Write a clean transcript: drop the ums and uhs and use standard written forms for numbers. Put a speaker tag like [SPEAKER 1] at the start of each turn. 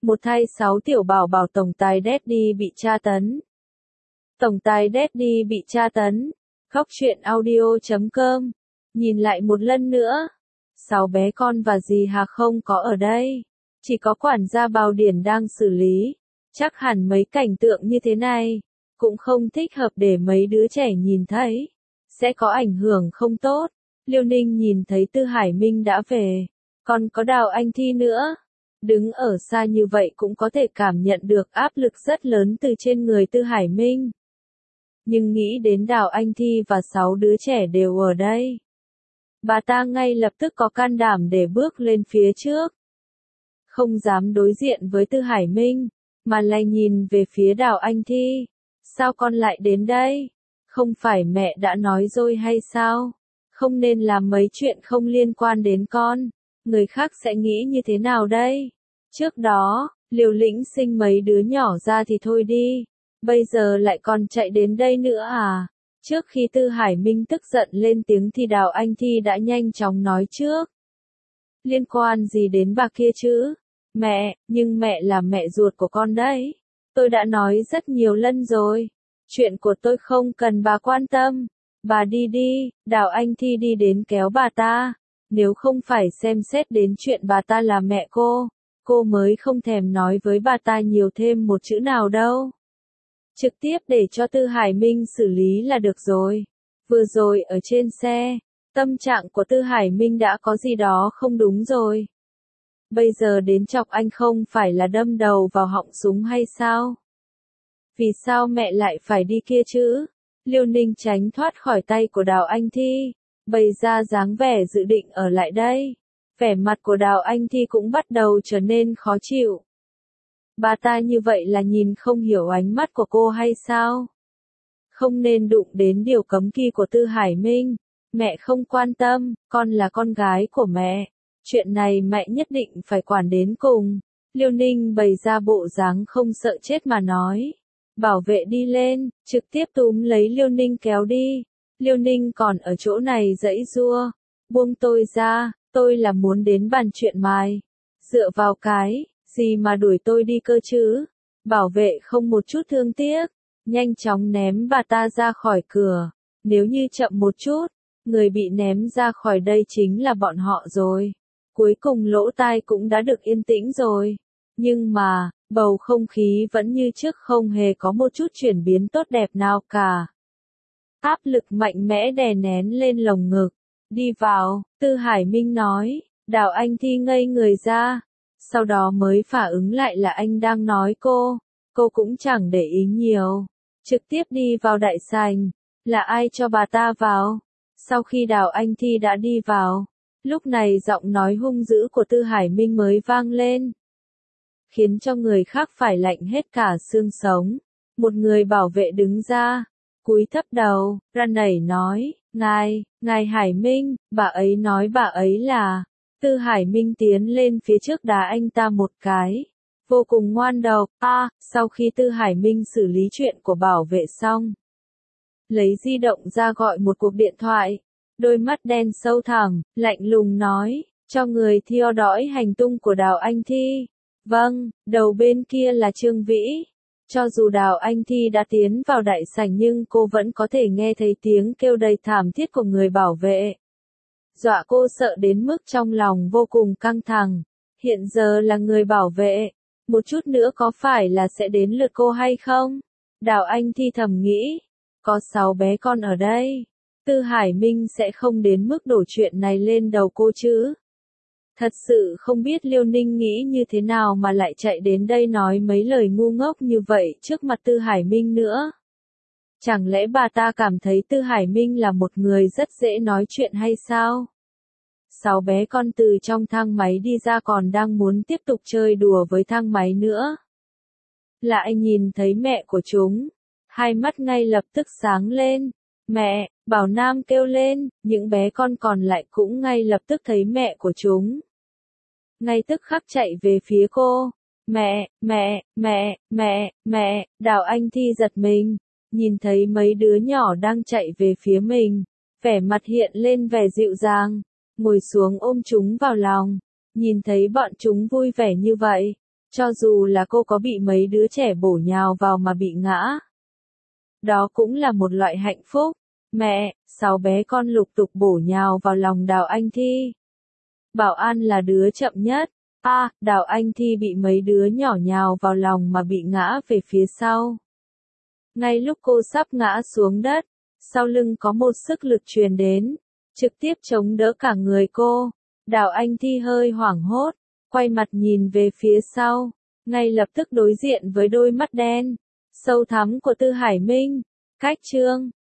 [SPEAKER 1] Một thay 6 tiểu bảo bảo tổng tài Daddy bị tra tấn. Tổng tài Daddy bị tra tấn. Khóc chuyện audio.com. Nhìn lại một lần nữa. 6 bé con và dì Hà không có ở đây. Chỉ có quản gia Bảo Điển đang xử lý. Chắc hẳn mấy cảnh tượng như thế này cũng không thích hợp để mấy đứa trẻ nhìn thấy. Sẽ có ảnh hưởng không tốt. Liêu Ninh nhìn thấy Tư Hải Minh đã về. Còn có Đào Anh Thi nữa. Đứng ở xa như vậy cũng có thể cảm nhận được áp lực rất lớn từ trên người Tư Hải Minh. Nhưng nghĩ đến Đào Anh Thi và 6 đứa trẻ đều ở đây. Bà ta ngay lập tức có can đảm để bước lên phía trước. Không dám đối diện với Tư Hải Minh, mà lại nhìn về phía Đào Anh Thi. Sao con lại đến đây? Không phải mẹ đã nói rồi hay sao? Không nên làm mấy chuyện không liên quan đến con. Người khác sẽ nghĩ như thế nào đây? Trước đó, liều lĩnh sinh mấy đứa nhỏ ra thì thôi đi. Bây giờ lại còn chạy đến đây nữa à? Trước khi Tư Hải Minh tức giận lên tiếng thì Đào Anh Thi đã nhanh chóng nói trước. Liên quan gì đến bà kia chứ? Mẹ, nhưng mẹ là mẹ ruột của con đấy. Tôi đã nói rất nhiều lần rồi. Chuyện của tôi không cần bà quan tâm. Bà đi đi. Đào Anh Thi đi đến kéo bà ta. Nếu không phải xem xét đến chuyện bà ta là mẹ cô mới không thèm nói với bà ta nhiều thêm một chữ nào đâu. Trực tiếp để cho Tư Hải Minh xử lý là được rồi. Vừa rồi ở trên xe, tâm trạng của Tư Hải Minh đã có gì đó không đúng rồi. Bây giờ đến chọc anh không phải là đâm đầu vào họng súng hay sao? Vì sao mẹ lại phải đi kia chứ? Liêu Ninh tránh thoát khỏi tay của Đào Anh Thi, bày ra dáng vẻ dự định ở lại đây. Vẻ mặt của Đào Anh Thi cũng bắt đầu trở nên khó chịu. Bà ta như vậy là nhìn không hiểu ánh mắt của cô hay sao? Không nên đụng đến điều cấm kỵ của Tư Hải Minh. Mẹ không quan tâm, con là con gái của mẹ. Chuyện này mẹ nhất định phải quản đến cùng. Liêu Ninh bày ra bộ dáng không sợ chết mà nói. Bảo vệ đi lên, trực tiếp túm lấy Liêu Ninh kéo đi. Liêu Ninh còn ở chỗ này giãy giụa. Buông tôi ra, tôi là muốn đến bàn chuyện mai. Dựa vào cái gì mà đuổi tôi đi cơ chứ? Bảo vệ không một chút thương tiếc, nhanh chóng ném bà ta ra khỏi cửa. Nếu như chậm một chút, người bị ném ra khỏi đây chính là bọn họ rồi. Cuối cùng lỗ tai cũng đã được yên tĩnh rồi. Nhưng mà, bầu không khí vẫn như trước, không hề có một chút chuyển biến tốt đẹp nào cả. Áp lực mạnh mẽ đè nén lên lồng ngực. Đi vào, Tư Hải Minh nói. Đào Anh Thi ngây người ra. Sau đó mới phản ứng lại là anh đang nói cô. Cô cũng chẳng để ý nhiều. Trực tiếp đi vào đại sảnh. Là ai cho bà ta vào? Sau khi Đào Anh Thi đã đi vào, lúc này giọng nói hung dữ của Tư Hải Minh mới vang lên. Khiến cho người khác phải lạnh hết cả xương sống. Một người bảo vệ đứng ra, cúi thấp đầu, ra nảy nói, ngài Hải Minh, bà ấy nói bà ấy là. Tư Hải Minh tiến lên phía trước đá anh ta một cái. Vô cùng ngoan độc. Sau khi Tư Hải Minh xử lý chuyện của bảo vệ xong, lấy di động ra gọi một cuộc điện thoại. Đôi mắt đen sâu thẳm, lạnh lùng nói, cho người theo dõi hành tung của Đào Anh Thi. Vâng, đầu bên kia là Trương Vĩ. Cho dù Đào Anh Thi đã tiến vào đại sảnh nhưng cô vẫn có thể nghe thấy tiếng kêu đầy thảm thiết của người bảo vệ. Dọa cô sợ đến mức trong lòng vô cùng căng thẳng. Hiện giờ là người bảo vệ. Một chút nữa có phải là sẽ đến lượt cô hay không? Đào Anh Thi thầm nghĩ. Có 6 bé con ở đây. Tư Hải Minh sẽ không đến mức đổ chuyện này lên đầu cô chứ. Thật sự không biết Liêu Ninh nghĩ như thế nào mà lại chạy đến đây nói mấy lời ngu ngốc như vậy trước mặt Tư Hải Minh nữa. Chẳng lẽ bà ta cảm thấy Tư Hải Minh là một người rất dễ nói chuyện hay sao? 6 bé con từ trong thang máy đi ra còn đang muốn tiếp tục chơi đùa với thang máy nữa. Lại nhìn thấy mẹ của chúng. Hai mắt ngay lập tức sáng lên. Mẹ, Bảo Nam kêu lên, những bé con còn lại cũng ngay lập tức thấy mẹ của chúng. Ngay tức khắc chạy về phía cô. Mẹ, Đào Anh Thi giật mình. Nhìn thấy mấy đứa nhỏ đang chạy về phía mình. Vẻ mặt hiện lên vẻ dịu dàng. Ngồi xuống ôm chúng vào lòng. Nhìn thấy bọn chúng vui vẻ như vậy. Cho dù là cô có bị mấy đứa trẻ bổ nhào vào mà bị ngã, đó cũng là một loại hạnh phúc. Mẹ, 6 bé con lục tục bổ nhào vào lòng Đào Anh Thi. Bảo An là đứa chậm nhất. Đào Anh Thi bị mấy đứa nhỏ nhào vào lòng mà bị ngã về phía sau. Ngay lúc cô sắp ngã xuống đất, sau lưng có một sức lực truyền đến, trực tiếp chống đỡ cả người cô. Đào Anh Thi hơi hoảng hốt, quay mặt nhìn về phía sau, ngay lập tức đối diện với đôi mắt đen, sâu thẳm của Tư Hải Minh. Cách chương